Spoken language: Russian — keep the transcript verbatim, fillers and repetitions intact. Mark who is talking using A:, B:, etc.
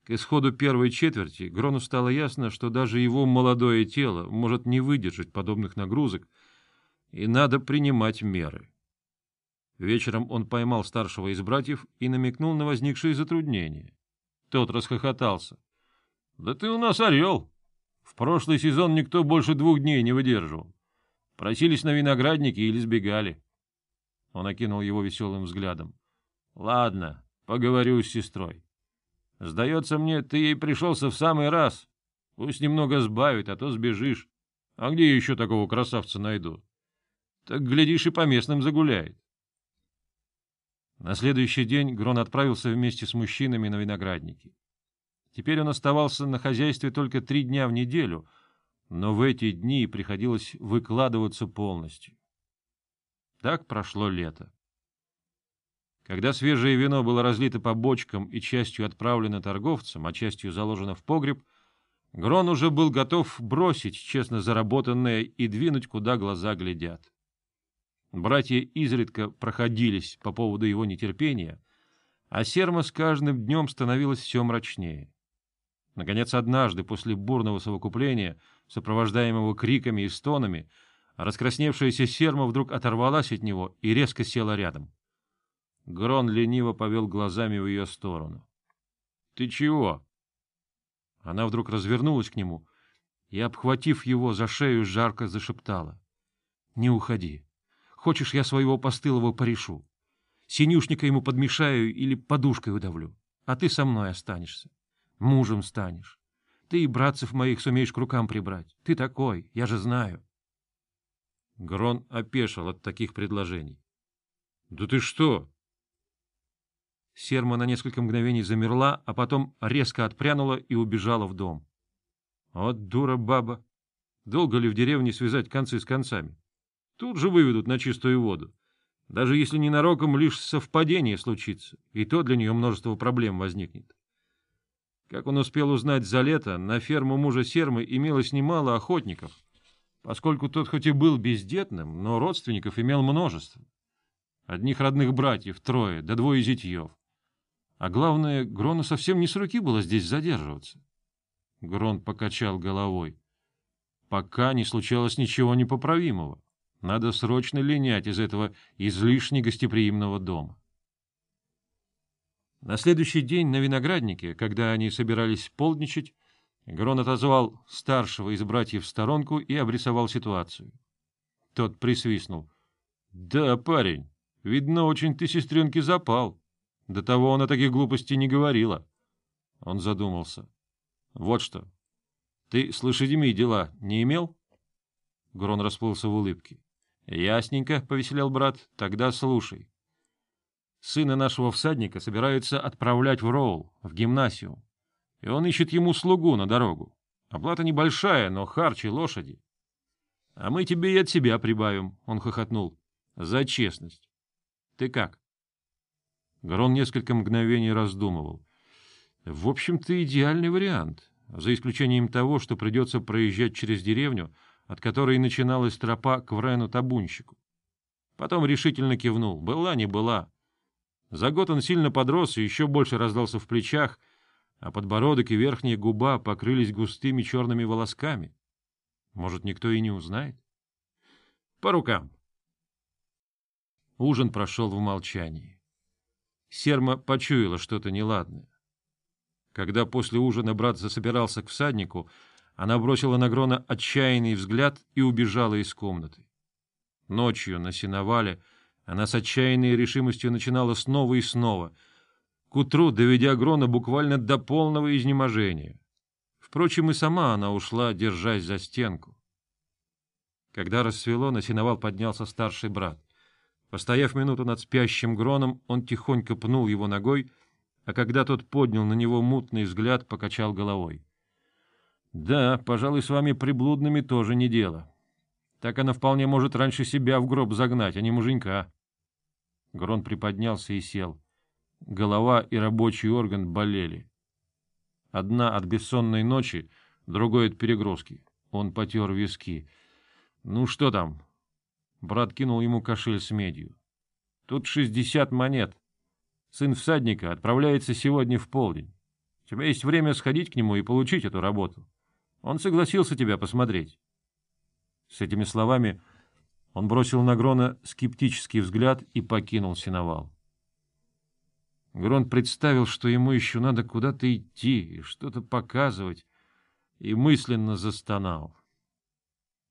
A: К исходу первой четверти Грону стало ясно, что даже его молодое тело может не выдержать подобных нагрузок, и надо принимать меры. Вечером он поймал старшего из братьев и намекнул на возникшие затруднения. Тот расхохотался. — Да ты у нас орел! В прошлый сезон никто больше двух дней не выдерживал. Просились на виноградники или сбегали. Он окинул его веселым взглядом. — Ладно, поговорю с сестрой. Сдается мне, ты ей пришелся в самый раз. Пусть немного сбавит, а то сбежишь. А где я еще такого красавца найду? Так, глядишь, и по местным загуляет. На следующий день Грон отправился вместе с мужчинами на виноградники. Теперь он оставался на хозяйстве только три дня в неделю, но в эти дни приходилось выкладываться полностью. Так прошло лето. Когда свежее вино было разлито по бочкам и частью отправлено торговцам, а частью заложено в погреб, Грон уже был готов бросить честно заработанное и двинуть, куда глаза глядят. Братья изредка проходились по поводу его нетерпения, а Серма с каждым днем становилась все мрачнее. Наконец, однажды, после бурного совокупления, сопровождаемого криками и стонами, раскрасневшаяся Серма вдруг оторвалась от него и резко села рядом. Грон лениво повел глазами в ее сторону. — Ты чего? Она вдруг развернулась к нему и, обхватив его за шею, жарко зашептала. — Не уходи. Хочешь, я своего постылого порешу? Синюшника ему подмешаю или подушкой удавлю, а ты со мной останешься. Мужем станешь. Ты и братцев моих сумеешь к рукам прибрать. Ты такой, я же знаю. Грон опешил от таких предложений. — Да ты что? Серма на несколько мгновений замерла, а потом резко отпрянула и убежала в дом. Вот дура баба! Долго ли в деревне связать концы с концами? Тут же выведут на чистую воду. Даже если ненароком лишь совпадение случится, и то для нее множество проблем возникнет. Как он успел узнать за лето, на ферму мужа Сермы имелось немало охотников, поскольку тот хоть и был бездетным, но родственников имел множество. Одних родных братьев трое, да двое зятьев. А главное, Грону совсем не с руки было здесь задерживаться. Грон покачал головой. Пока не случалось ничего непоправимого. Надо срочно линять из этого излишне гостеприимного дома. На следующий день на винограднике, когда они собирались полдничать, Грон отозвал старшего из братьев в сторонку и обрисовал ситуацию. Тот присвистнул. — Да, парень, видно, очень ты сестренке запал. До того она таких глупостей не говорила. Он задумался. — Вот что. Ты с лошадьми дела не имел? Грон расплылся в улыбке. — Ясненько, — повеселел брат, — тогда слушай. Сына нашего всадника собираются отправлять в Роул, в гимнасиум, и он ищет ему слугу на дорогу. Оплата небольшая, но харчи лошади. — А мы тебе и от себя прибавим, — он хохотнул, — за честность. Ты как? Грон несколько мгновений раздумывал. В общем-то, идеальный вариант, за исключением того, что придется проезжать через деревню, от которой начиналась тропа к Врену-табунщику. Потом решительно кивнул. Была не была. За год он сильно подрос и еще больше раздался в плечах, а подбородок и верхняя губа покрылись густыми черными волосками. Может, никто и не узнает? По рукам. Ужин прошел в молчании. Серма почуяла что-то неладное. Когда после ужина брат засобирался к всаднику, она бросила на Грона отчаянный взгляд и убежала из комнаты. Ночью на сеновале она с отчаянной решимостью начинала снова и снова, к утру доведя Грона буквально до полного изнеможения. Впрочем, и сама она ушла, держась за стенку. Когда рассвело, на сеновал поднялся старший брат. Постояв минуту над спящим Гроном, он тихонько пнул его ногой, а когда тот поднял на него мутный взгляд, покачал головой. — Да, пожалуй, с вами приблудными тоже не дело. Так она вполне может раньше себя в гроб загнать, а не муженька. Грон приподнялся и сел. Голова и рабочий орган болели. Одна от бессонной ночи, другой от перегрузки. Он потер виски. — Ну, что там? Брат кинул ему кошель с медью. — Тут шестьдесят монет. Сын всадника отправляется сегодня в полдень. тебя есть время сходить к нему и получить эту работу. Он согласился тебя посмотреть. С этими словами он бросил на Грона скептический взгляд и покинул сеновал. Грон представил, что ему еще надо куда-то идти и что-то показывать, и мысленно застонал.